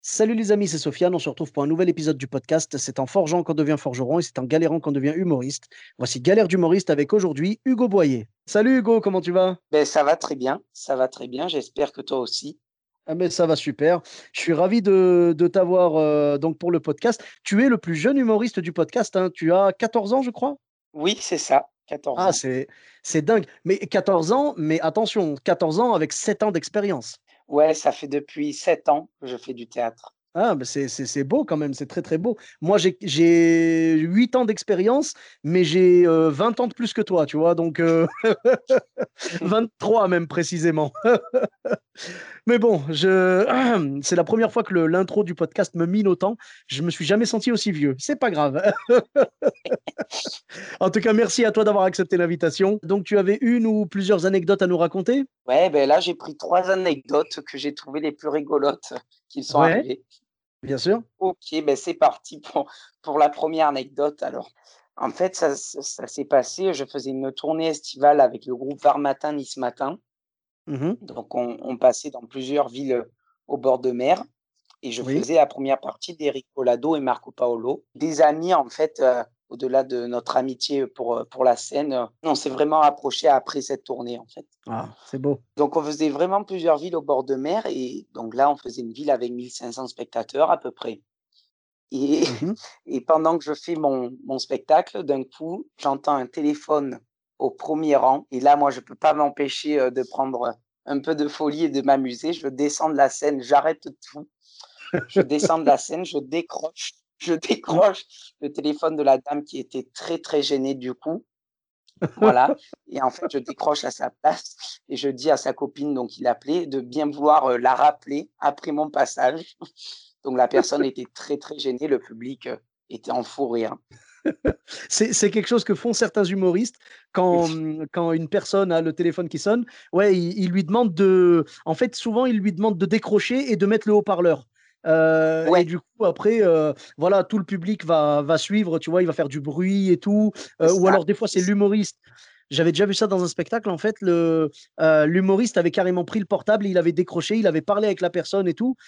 Salut les amis, c'est Sofiane. On se retrouve pour un nouvel épisode du podcast. C'est en forgeant qu'on devient forgeron et c'est en galérant qu'on devient humoriste. Voici Galère d'humoriste avec aujourd'hui Hugo Boyer. Salut Hugo, comment tu vas? Ben ça va très bien, j'espère que toi aussi. Ah mais ça va super. Je suis ravi de t'avoir donc pour le podcast. Tu es le plus jeune humoriste du podcast, hein. Tu as 14 ans, je crois? Oui, c'est ça, 14 Ah, ans. c'est dingue. Mais 14 ans, mais attention, 14 ans avec 7 ans d'expérience. Ouais, ça fait depuis 7 ans que je fais du théâtre. Ah, bah, c'est beau quand même, c'est très, très beau. Moi, j'ai 8 ans d'expérience, mais j'ai, 20 ans de plus que toi, tu vois? Donc 23 même précisément. Mais bon, je c'est la première fois que le l'intro du podcast me mine autant. Je me suis jamais senti aussi vieux. C'est pas grave. En tout cas, merci à toi d'avoir accepté l'invitation. Donc tu avais une ou plusieurs anecdotes à nous raconter? Ouais, ben là, j'ai pris 3 anecdotes que j'ai trouvées les plus rigolotes qui sont Ouais, arrivées. bien sûr. OK, ben c'est parti pour la première anecdote alors. En fait, ça s'est passé, je faisais une tournée estivale avec le groupe Var Matin, Nice Matin. Mmh. Donc on passait dans plusieurs villes, au bord de mer. Et je Oui. faisais la première partie d'Eric Collado et Marco Paolo. Des amis en fait, au-delà de notre amitié pour la scène, on s'est vraiment rapprochés après cette tournée, en fait. Ah, c'est beau. Donc on faisait vraiment plusieurs villes au bord de mer et donc là, on faisait une ville avec 1 500 spectateurs à peu près et Mmh. et pendant que je fais mon spectacle, d'un coup, j'entends un téléphone au premier rang et là, moi, je peux pas m'empêcher, de prendre, un peu de folie et de m'amuser. Je descends de la scène, j'arrête tout. Je descends de la scène, je décroche le téléphone de la dame qui était très, très gênée du coup, voilà et en fait, je décroche à sa place et je dis à sa copine, donc qui l'appelait, de bien vouloir, la rappeler après mon passage. Donc la personne était très, très gênée, le public, était en fou rire. C'est quelque chose que font certains humoristes quand, quand une personne a le téléphone qui sonne. Ouais, ils lui demandent de en fait, souvent, ils lui demandent de décrocher et de mettre le haut-parleur. Et Ouais, du coup, après, voilà, tout le public va suivre, tu vois? Il va faire du bruit et tout, c'est ou ça, alors des fois, c'est c'est ça. l'humoriste. J'avais déjà vu ça dans un spectacle, en fait, l'humoriste avait carrément pris le portable, il avait décroché, il avait parlé avec la personne et tout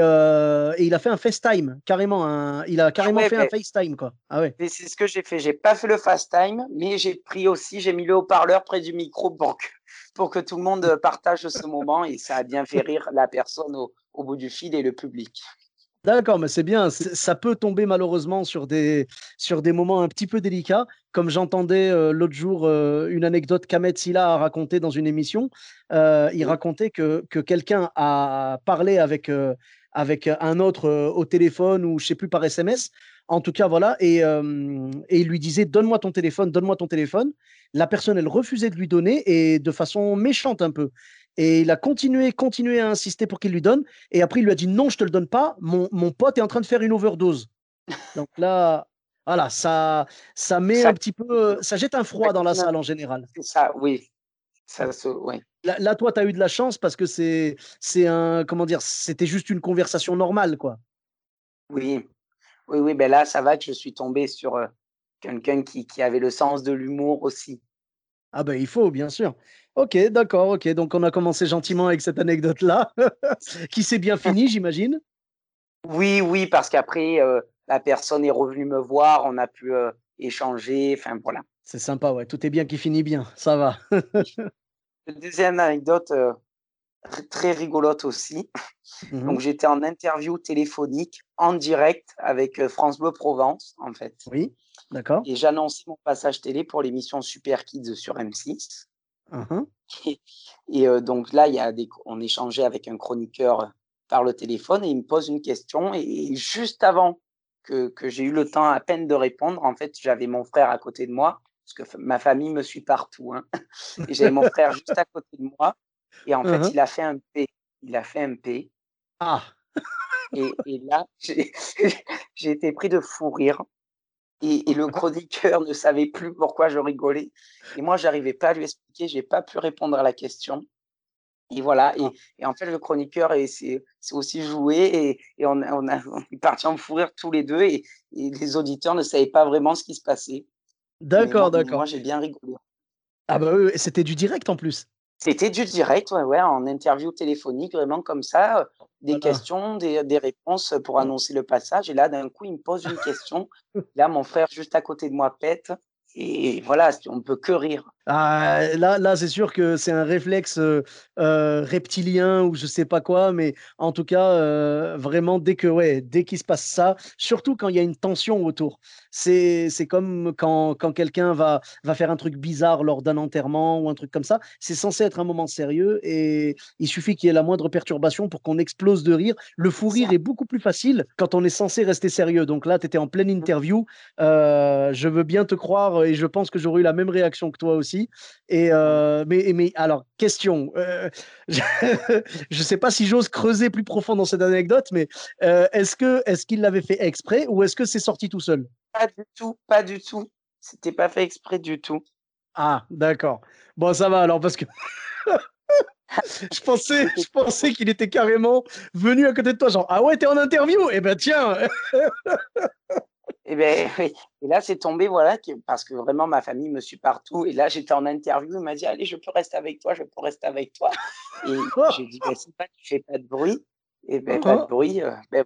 et il a fait un FaceTime, carrément il a Ah carrément ouais, fait un beh, FaceTime, quoi. Ah ouais. et c'est ce que j'ai fait. J'ai pas fait le fast time, mais j'ai mis le haut-parleur près du micro pour que tout le monde, partage ce moment et ça a bien fait rire la personne au bout du fil et le public. D'accord, mais c'est bien. Ça peut tomber malheureusement sur des moments un petit peu délicats, comme j'entendais, l'autre jour, une anecdote qu'Ahmed Silla a racontée dans une émission. Il Oui, racontait que quelqu'un a parlé avec un autre, au téléphone ou je sais plus par SMS. En tout cas, voilà et il lui disait: «Donne-moi ton téléphone, donne-moi ton téléphone». La personne, elle refusait de lui donner et de façon méchante un peu et il a continué à insister pour qu'il lui donne et après, il lui a dit: «Non, je te le donne pas, mon pote est en train de faire une overdose». Donc là, voilà, ça met ça un petit peu, ça jette un ça froid dans la calme, salle en général. c'est ça, oui, ça se ouais. Là, toi, tu as eu de la chance parce que c'est un comment dire? C'était juste une conversation normale, quoi. Oui, oui, oui, ben là, ça va que je suis tombé sur, quelqu'un qui avait le sens de l'humour aussi. Ah ben, il faut, bien sûr. OK, d'accord, OK, donc on a commencé gentiment avec cette anecdote-là, qui s'est bien finie, j'imagine? Oui, oui, parce qu'après, la personne est revenue me voir, on a pu, échanger, enfin voilà. C'est sympa, ouais, tout est bien qui finit bien, ça va. La 2e anecdote, très rigolote aussi. Mmh. Donc j'étais en interview téléphonique en direct avec, France Bleu Provence, en fait Oui, d'accord. et j'annonçais mon passage télé pour l'émission Super Kids sur M6 Mmh mh. et donc là, il y a des on échangeait avec un chroniqueur, par le téléphone et il me pose une question et juste avant que j'ai eu le temps à peine de répondre, en fait, j'avais mon frère à côté de moi, parce que f ma famille me suit partout, hein et j'avais mon frère juste à côté de moi et en fait, Mmh. il a fait un P. Il a fait un P Ah! et là, j'ai été pris de fou rire et le chroniqueur ne savait plus pourquoi je rigolais et moi, j'arrivais pas à lui expliquer, j'ai pas pu répondre à la question et voilà Ah. et en fait, le chroniqueur s'est aussi joué et on est partis en fou rire tous les 2 et les auditeurs ne savaient pas vraiment ce qui se passait. Mais D'accord, moi, d'accord. j'ai bien rigolé. Ah bah, oui, oui, c'était du direct en plus? C'était du direct, ouais, ouais, en interview téléphonique, vraiment comme ça, des Voilà. questions, des réponses pour annoncer le passage. Et là, d'un coup, il me pose une question. Là, mon frère, juste à côté de moi, pète. Et voilà, on ne peut que rire. Ah, là, c'est sûr que c'est un réflexe reptilien ou je sais pas quoi, mais en tout cas, vraiment, dès qu'il se passe ça, surtout quand il y a une tension autour, c'est comme quand quelqu'un va faire un truc bizarre lors d'un enterrement ou un truc comme ça, c'est censé être un moment sérieux et il suffit qu'il y ait la moindre perturbation pour qu'on explose de rire. Le fou rire Ça. est beaucoup plus facile quand on est censé rester sérieux. Donc là, tu étais en pleine interview. Je veux bien te croire et je pense que j'aurais eu la même réaction que toi aussi. Mais alors, question. Je ne sais pas si j'ose creuser plus profond dans cette anecdote, mais est-ce qu'il l'avait fait exprès ou est-ce que c'est sorti tout seul? Pas du tout, pas du tout. C'était pas fait exprès du tout. Ah, d'accord. Bon, ça va alors, parce que je pensais qu'il était carrément venu à côté de toi, genre, ah ouais, t'es en interview? Eh ben tiens! Et ben oui. Et là, c'est tombé, voilà, parce que vraiment ma famille me suit partout. Et là, j'étais en interview, il m'a dit: «Allez, je peux rester avec toi, je peux rester avec toi». Et j'ai dit: «Ben, c'est pas, tu fais pas de bruit». Et ben, pas de bruit, beh,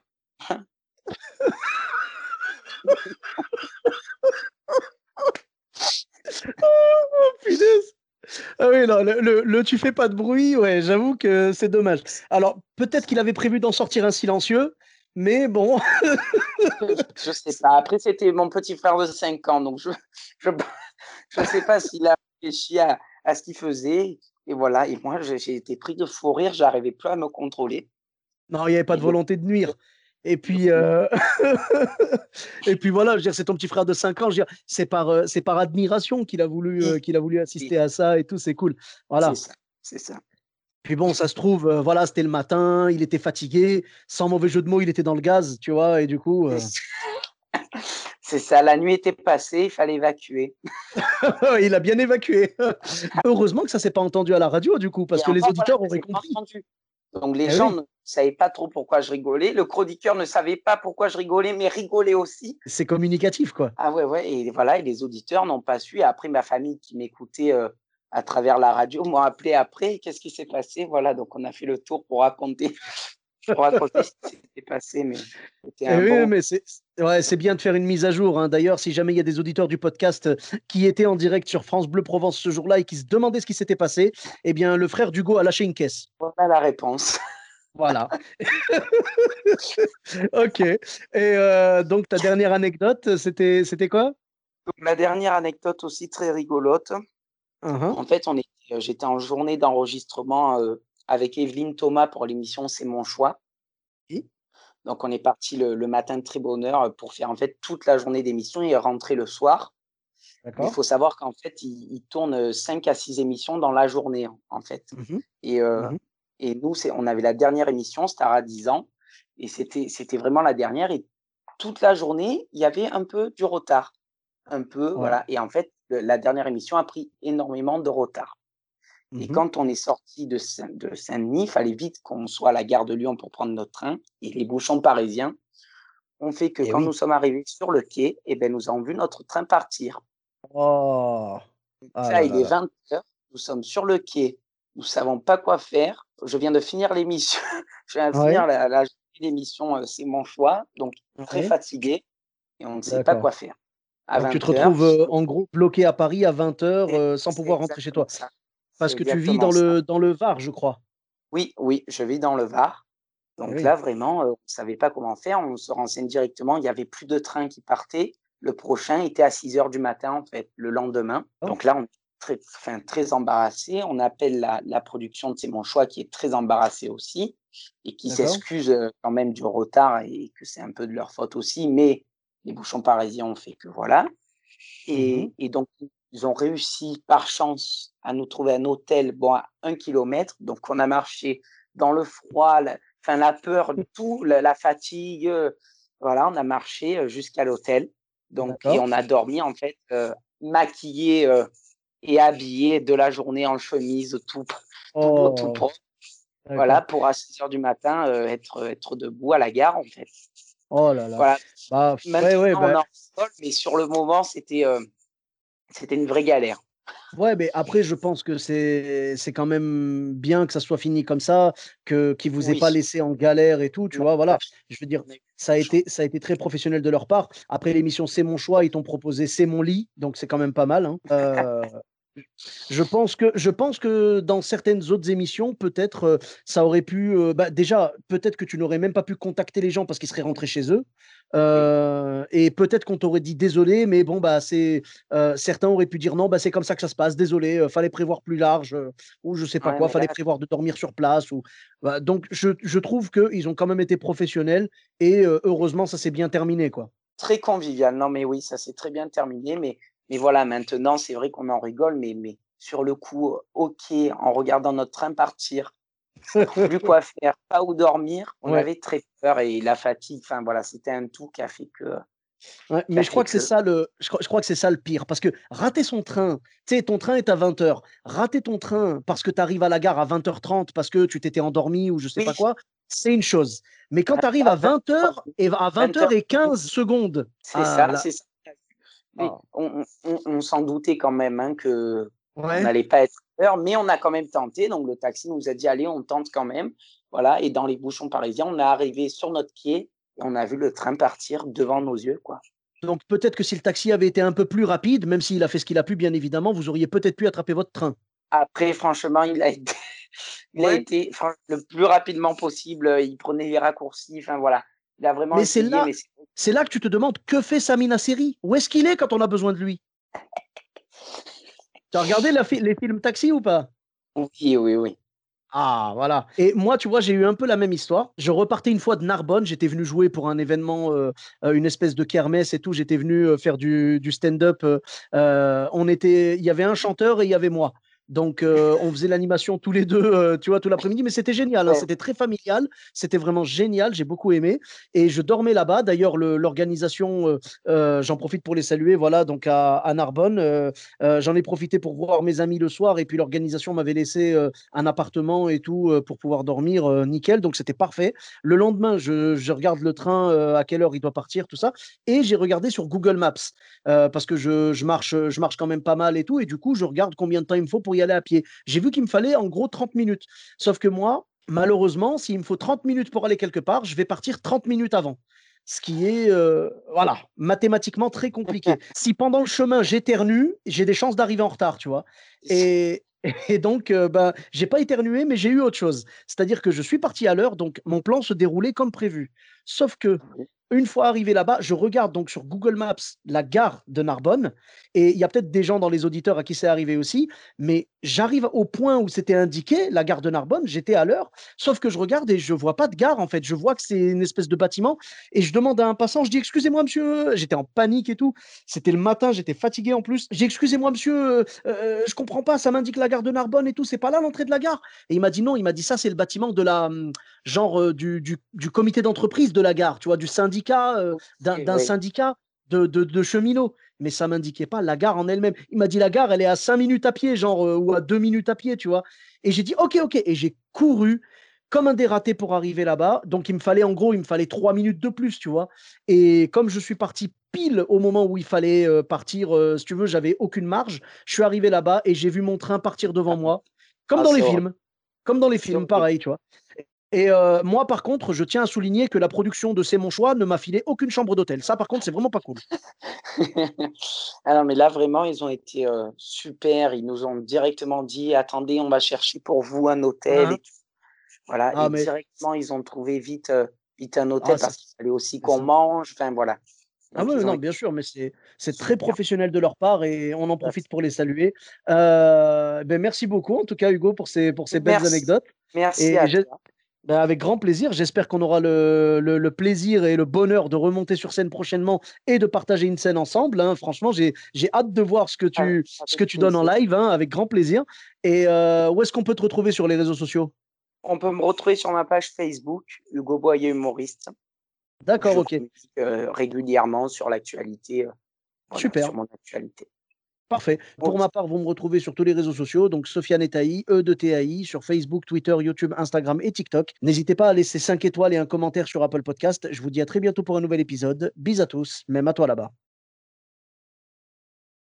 Oh, punaise! Ah oui, non, tu fais pas de bruit, ouais, j'avoue que c'est dommage. Alors, peut-être qu'il avait prévu d'en sortir un silencieux, mais bon. je sais pas. Après, c'était mon petit frère de 5 ans, donc je je sais pas s'il a réfléchi à ce qu'il faisait. Et voilà. Et moi, j'ai été pris de fou rire, j'arrivais plus à me contrôler. Non, il n'y avait pas Et de le volonté de nuire. Et puis, et puis voilà, je veux dire, c'est ton petit frère de 5 ans. Je veux dire, c'est par admiration qu'il a voulu oui, assister à ça et tout. C'est cool. c'est Voilà. ça, c'est ça. Puis bon, ça se trouve, voilà, c'était le matin, il était fatigué. Sans mauvais jeu de mots, il était dans le gaz, tu vois. Et du coup, C'est c'est ça, la nuit était passée, il fallait évacuer. il a bien évacué. Heureusement que ça s'est pas entendu à la radio, du coup, parce Et que les encore, voilà, auditeurs ça auraient s'est pas compris. entendu. Donc les Eh gens oui, ne savaient pas trop pourquoi je rigolais. Le chroniqueur ne savait pas pourquoi je rigolais, mais rigolait aussi. c'est communicatif, quoi. Ah ouais, ouais, et voilà, et les auditeurs n'ont pas su. Et après, ma famille qui m'écoutait à travers la radio m'a appelé après. Qu'est-ce qui s'est passé? Voilà, donc on a fait le tour pour raconter ce qui s'était passé, mais c'était Eh un oui, bon. mais c'est bien de faire une mise à jour, hein. D'ailleurs, si jamais il y a des auditeurs du podcast qui étaient en direct sur France Bleu Provence ce jour-là et qui se demandaient ce qui s'était passé, eh bien, le frère d'Hugo a lâché une caisse. Voilà la réponse. Voilà. Ok. Et donc, ta dernière anecdote, c'était quoi? Donc, ma dernière anecdote aussi très rigolote. Uhum. En fait, j'étais en journée d'enregistrement avec Evelyne Thomas pour l'émission C'est mon choix. Oui, Donc, on est parti le matin de très bonne heure pour faire en fait toute la journée d'émission et rentrer le soir. Mais il d'accord. faut savoir qu'en fait, il tourne 5 à 6 émissions dans la journée, en fait. Mhm, Et, mhm. nous, on avait la dernière émission, Star à 10 ans, et c'était vraiment la dernière. Et toute la journée, il y avait un peu du retard. Un peu, Ouais. voilà. Et en fait, la dernière émission a pris énormément de retard. Et Mhm. quand on est sorti de Saint-Denis, il fallait vite qu'on soit à la gare de Lyon pour prendre notre train. Et les bouchons parisiens ont fait que Eh quand oui. nous sommes arrivés sur le quai, eh ben, nous avons vu notre train partir. Oh. Ah Là, là il là est là. 20 heures, nous sommes sur le quai, nous ne savons pas quoi faire. Je viens de finir l'émission, je viens de finir Ouais. la journée d'émission, c'est mon choix, donc très Ouais. fatigué et on ne sait pas D'accord. quoi faire. À Donc, tu te 20 heures, retrouves en gros bloqué à Paris à 20 heures sans c'est pouvoir rentrer chez exactement toi. ça. C'est Parce que tu vis exactement ça. dans le Var, je crois. Oui, oui, je vis dans le Var. Eh Donc oui. là, vraiment, on ne savait pas comment faire. On se renseigne directement. Il n'y avait plus de train qui partait. Le prochain était à 6 heures du matin, en fait, le lendemain. Oh, Donc là, on est très embarrassé. On appelle la production de C'est mon choix qui est très embarrassée aussi et qui d'accord. s'excuse quand même du retard et que c'est un peu de leur faute aussi. Mais les bouchons parisiens ont fait que voilà. Mhm. Et donc, ils ont réussi par chance à nous trouver un hôtel bon, à 1 kilomètre. Donc, on a marché dans le froid, la peur, tout, la fatigue. Voilà, on a marché jusqu'à l'hôtel. Donc, et D'accord. on a dormi, en fait, maquillé et habillé de la journée en chemise, tout beau, tout Oh, propre. Voilà, d'accord. pour à 6 heures du matin être debout à la gare, en fait. Oh là là. Voilà. Bah, ouais, Maintenant, ouais, on bah, en rigole, mais sur le moment, c'était une vraie galère. Ouais, mais après, je pense que c'est quand même bien que ça soit fini comme ça, qu'ils vous aient Oui, pas laissé en galère et tout, tu non, vois. pas Voilà, fini. je veux dire, On a eu ça a de chance. été très professionnel de leur part. Après l'émission C'est mon choix, ils t'ont proposé C'est mon lit, donc c'est quand même pas mal, hein. Je pense que dans certaines autres émissions, peut-être ça aurait pu. Bah, déjà, peut-être que tu n'aurais même pas pu contacter les gens parce qu'ils seraient rentrés chez eux. Oui, Et peut-être qu'on t'aurait dit désolé, mais bon, bah, certains auraient pu dire non, bah, c'est comme ça que ça se passe, désolé, fallait prévoir plus large, ou je sais pas ouais, quoi, mais là, fallait prévoir de dormir sur place. Bah, donc, je trouve qu'ils ont quand même été professionnels et heureusement, ça s'est bien terminé, quoi. très convivial. Non, mais oui, ça s'est très bien terminé, mais voilà, maintenant, c'est vrai qu'on en rigole, mais sur le coup, OK, en regardant notre train partir, plus quoi faire, pas où dormir, on Ouais. avait très peur et la fatigue, enfin voilà, c'était un tout Ouais, qui mais a je crois fait que c'est que ça je crois que c'est ça le pire. Parce que rater son train, tu sais, ton train est à 20 h. Rater ton train parce que tu arrives à la gare à 20 h 30 parce que tu t'étais endormi ou je sais pas oui, quoi, c'est une chose. Mais quand tu arrives à à 20 h et à 20:30, 20 h 15 secondes, c'est ah ça, là, c'est ça. Oui, ah, on s'en doutait quand même, hein, qu'on ouais. n'allait pas être à l'heure, mais on a quand même tenté. Donc le taxi nous a dit: «Allez, on tente quand même». Voilà et dans les bouchons parisiens, on est arrivé sur notre quai et on a vu le train partir devant nos yeux, quoi. Donc peut-être que si le taxi avait été un peu plus rapide, même s'il a fait ce qu'il a pu, bien évidemment, vous auriez peut-être pu attraper votre train. Après franchement, il a été il a Ouais. été enfin le plus rapidement possible, il prenait les raccourcis, enfin voilà. Il a vraiment Mais essayé, mais c'est là que tu te demandes que fait Samina Seri? Où est-ce qu'il est quand on a besoin de lui? Tu as regardé les films Taxi ou pas? oui, oui, oui. Ah, voilà. Et moi, tu vois, j'ai eu un peu la même histoire. Je repartais une fois de Narbonne. J'étais venu jouer pour un événement, une espèce de kermesse et tout. J'étais venu faire du stand-up. Il y avait un chanteur et il y avait moi. Donc, on faisait l'animation tous les deux, tu vois, tout l'après-midi. Mais c'était génial, hein. Ouais, C'était très familial. C'était vraiment génial. J'ai beaucoup aimé. Et je dormais là-bas. D'ailleurs, l'organisation, j'en profite pour les saluer. Voilà, donc à Narbonne. J'en ai profité pour voir mes amis le soir. Et puis, l'organisation m'avait laissé un appartement et tout pour pouvoir dormir nickel. Donc c'était parfait. Le lendemain, je regarde le train, à quelle heure il doit partir, tout ça. Et j'ai regardé sur Google Maps parce que je marche quand même pas mal et tout. Et du coup, je regarde combien de temps il me faut pour y aller à pied. J'ai vu qu'il me fallait en gros 30 minutes. Sauf que moi, malheureusement, s'il me faut 30 minutes pour aller quelque part, je vais partir 30 minutes avant. Ce qui est, voilà, mathématiquement très compliqué. Si pendant le chemin j'éternue, j'ai des chances d'arriver en retard, tu vois. Et, et donc, ben, j'ai pas éternué, mais j'ai eu autre chose. C'est-à-dire que je suis parti à l'heure, donc mon plan se déroulait comme prévu. Sauf que, une fois arrivé là-bas, je regarde donc sur Google Maps la gare de Narbonne, et il y a peut-être des gens dans les auditeurs à qui c'est arrivé aussi, mais j'arrive au point où c'était indiqué, la gare de Narbonne, j'étais à l'heure, sauf que je regarde et je vois pas de gare en fait, je vois que c'est une espèce de bâtiment, et je demande à un passant, je dis excusez-moi monsieur, j'étais en panique et tout, c'était le matin, j'étais fatigué en plus, j'ai excusez-moi monsieur, je comprends pas, ça m'indique la gare de Narbonne et tout, c'est pas là l'entrée de la gare. Et il m'a dit non, il m'a dit ça, c'est le bâtiment de la, genre du comité d'entreprise de la gare, tu vois, du syndicat, OK, d'un oui. syndicat de cheminots. Mais ça m'indiquait pas la gare en elle-même. Il m'a dit la gare, elle est à 5 minutes à pied, genre, ou à 2 minutes à pied, tu vois. Et j'ai dit ok, ok. Et j'ai couru comme un dératé pour arriver là-bas. Donc il me fallait, en gros, il me fallait 3 minutes de plus, tu vois. Et comme je suis parti pile au moment où il fallait partir, si tu veux, j'avais aucune marge. Je suis arrivé là-bas et j'ai vu mon train partir devant moi, comme Ah, dans les c'est horrible, films. Comme dans les c'est films, horrible. pareil, tu vois. Et moi, par contre, je tiens à souligner que la production de C'est mon choix ne m'a filé aucune chambre d'hôtel. Ça, par contre, c'est vraiment pas cool. Ah non, mais là, vraiment, ils ont été, super. Ils nous ont directement dit: «Attendez, on va chercher pour vous un hôtel» Hein. et tout. Voilà Ah, et mais directement, ils ont trouvé vite un hôtel ah, parce qu'il fallait aussi c'est qu'on ça. mange, enfin voilà. Ah Donc ouais, ils ont non, été bien sûr, mais c'est très super. professionnel de leur part et on en Tout à profite fait. pour les saluer. Ben, merci beaucoup, en tout cas, Hugo, pour ces belles Merci. anecdotes. Merci Et à toi. ben, avec grand plaisir. J'espère qu'on aura le plaisir et le bonheur de remonter sur scène prochainement et de partager une scène ensemble, hein. Franchement, j'ai hâte de voir ce Avec que tu donnes en plaisir. live, hein, avec grand plaisir. Et où est-ce qu'on peut te retrouver sur les réseaux sociaux? On peut me retrouver sur ma page Facebook, Hugo Boyer humoriste, où D'accord, je ok. communique, régulièrement sur l'actualité, voilà, sur Super. mon actualité. Parfait. Pour OK. ma part, vous me retrouvez sur tous les réseaux sociaux, donc Sofiane Etaï, E de TAI, sur Facebook, Twitter, YouTube, Instagram et TikTok. N'hésitez pas à laisser 5 étoiles et un commentaire sur Apple Podcast. Je vous dis à très bientôt pour un nouvel épisode. Bis à tous, même à toi là-bas.